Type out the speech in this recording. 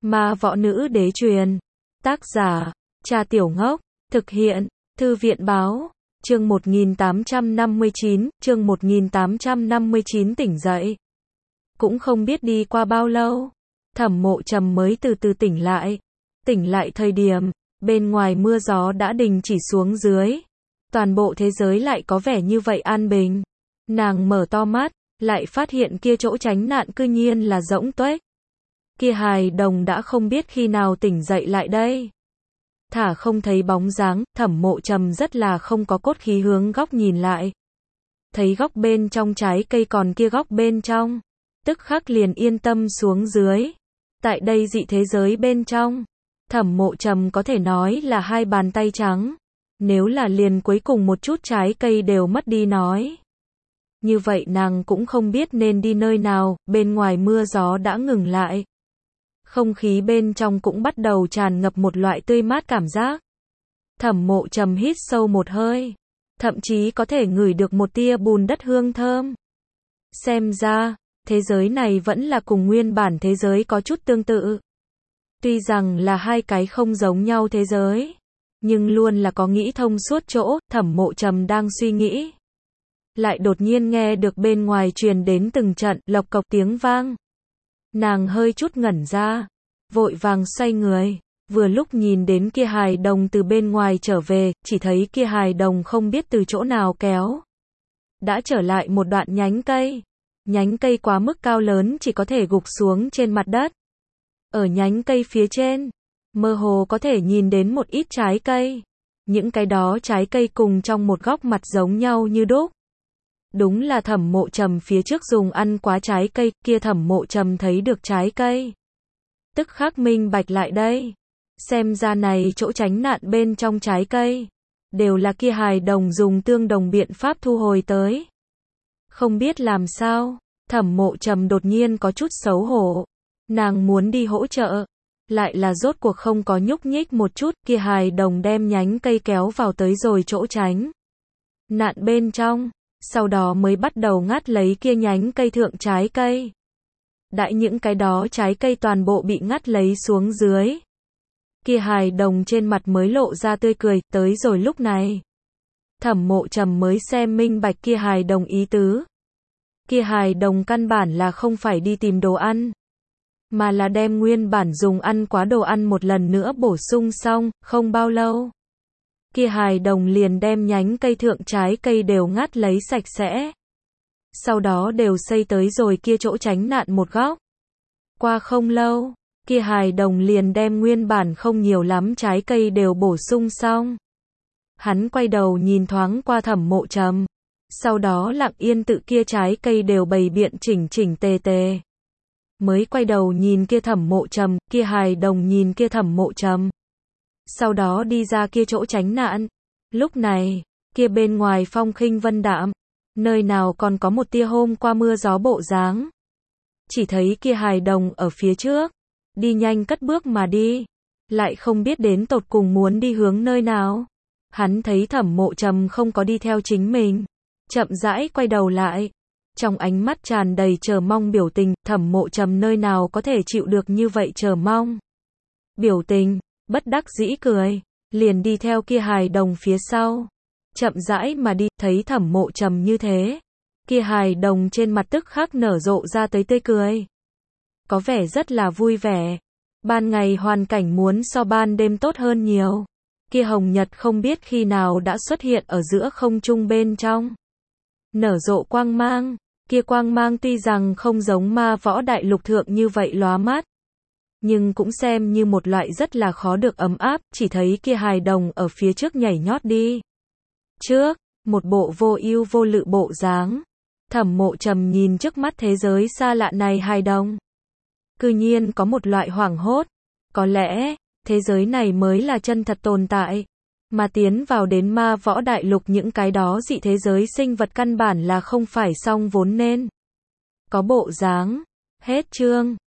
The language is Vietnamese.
Ma võ nữ đế truyền. Tác giả, Cha Tiểu Ngốc. Thực hiện, Thư viện báo. Chương 1859, tỉnh dậy. Cũng không biết đi qua bao lâu, Thẩm Mộ Trầm mới từ từ tỉnh lại. Tỉnh lại thời điểm, bên ngoài mưa gió đã đình chỉ xuống dưới. Toàn bộ thế giới lại có vẻ như vậy an bình. Nàng mở to mắt, lại phát hiện kia chỗ tránh nạn cư nhiên là rỗng tuếch. Kia hài đồng đã không biết khi nào tỉnh dậy lại đây. Thả không thấy bóng dáng, Thẩm Mộ Trầm rất là không có cốt khí hướng góc nhìn lại. Thấy góc bên trong trái cây còn kia góc bên trong, tức khắc liền yên tâm xuống dưới. Tại đây dị thế giới bên trong, Thẩm Mộ Trầm có thể nói là hai bàn tay trắng. Nếu là liền cuối cùng một chút trái cây đều mất đi nói, như vậy nàng cũng không biết nên đi nơi nào. Bên ngoài mưa gió đã ngừng lại. Không khí bên trong cũng bắt đầu tràn ngập một loại tươi mát cảm giác. Thẩm Mộ Trầm hít sâu một hơi, thậm chí có thể ngửi được một tia bùn đất hương thơm. Xem ra, thế giới này vẫn là cùng nguyên bản thế giới có chút tương tự. Tuy rằng là hai cái không giống nhau thế giới, nhưng luôn là có nghĩ thông suốt chỗ. Thẩm Mộ Trầm đang suy nghĩ, lại đột nhiên nghe được bên ngoài truyền đến từng trận lộc cộc tiếng vang. Nàng hơi chút ngẩn ra, vội vàng xoay người, vừa lúc nhìn đến kia hài đồng từ bên ngoài trở về, chỉ thấy kia hài đồng không biết từ chỗ nào kéo, đã trở lại một đoạn nhánh cây. Nhánh cây quá mức cao lớn, chỉ có thể gục xuống trên mặt đất. Ở nhánh cây phía trên, mơ hồ có thể nhìn đến một ít trái cây. Những cái đó trái cây cùng trong một góc mặt giống nhau như đúc. Đúng là Thẩm Mộ Trầm phía trước dùng ăn quá trái cây. Kia Thẩm Mộ Trầm thấy được trái cây, tức khắc minh bạch lại đây. Xem ra này chỗ tránh nạn bên trong trái cây, đều là kia hài đồng dùng tương đồng biện pháp thu hồi tới. Không biết làm sao, Thẩm Mộ Trầm đột nhiên có chút xấu hổ. Nàng muốn đi hỗ trợ, lại là rốt cuộc không có nhúc nhích một chút. Kia hài đồng đem nhánh cây kéo vào tới rồi chỗ tránh nạn bên trong, sau đó mới bắt đầu ngắt lấy kia nhánh cây thượng trái cây. Đãi những cái đó trái cây toàn bộ bị ngắt lấy xuống dưới, kia hài đồng trên mặt mới lộ ra tươi cười. Tới rồi lúc này, Thẩm Mộ Trầm mới xem minh bạch kia hài đồng ý tứ. Kia hài đồng căn bản là không phải đi tìm đồ ăn, mà là đem nguyên bản dùng ăn quá đồ ăn một lần nữa bổ sung xong. Không bao lâu, kia hài đồng liền đem nhánh cây thượng trái cây đều ngắt lấy sạch sẽ. Sau đó đều xây tới rồi kia chỗ tránh nạn một góc. Qua không lâu, kia hài đồng liền đem nguyên bản không nhiều lắm trái cây đều bổ sung xong. Hắn quay đầu nhìn thoáng qua Thẩm Mộ Trầm, sau đó lặng yên tự kia trái cây đều bày biện chỉnh chỉnh tề tề. Mới quay đầu nhìn kia Thẩm Mộ Trầm, kia hài đồng nhìn kia Thẩm Mộ Trầm. Sau đó đi ra kia chỗ tránh nạn. Lúc này, kia bên ngoài phong khinh vân đạm, nơi nào còn có một tia hôm qua mưa gió bộ dáng. Chỉ thấy kia hài đồng ở phía trước, đi nhanh cất bước mà đi, lại không biết đến tột cùng muốn đi hướng nơi nào. Hắn thấy Thẩm Mộ Trầm không có đi theo chính mình, chậm rãi quay đầu lại, trong ánh mắt tràn đầy chờ mong biểu tình. Thẩm Mộ Trầm nơi nào có thể chịu được như vậy chờ mong biểu tình, bất đắc dĩ cười, liền đi theo kia hài đồng phía sau, chậm rãi mà đi. Thấy Thẩm Mộ Trầm như thế, kia hài đồng trên mặt tức khắc nở rộ ra tới tươi cười, có vẻ rất là vui vẻ. Ban ngày hoàn cảnh muốn so ban đêm tốt hơn nhiều. Kia hồng nhật không biết khi nào đã xuất hiện ở giữa không trung bên trong, nở rộ quang mang. Kia quang mang tuy rằng không giống Ma Võ Đại Lục thượng như vậy lóa mắt, nhưng cũng xem như một loại rất là khó được ấm áp. Chỉ thấy kia hài đồng ở phía trước nhảy nhót đi trước, một bộ vô ưu vô lự bộ dáng. Thẩm Mộ Trầm nhìn trước mắt thế giới xa lạ này hài đồng, cư nhiên có một loại hoảng hốt. Có lẽ, thế giới này mới là chân thật tồn tại, mà tiến vào đến Ma Võ Đại Lục những cái đó dị thế giới sinh vật căn bản là không phải song vốn nên có bộ dáng. Hết chương.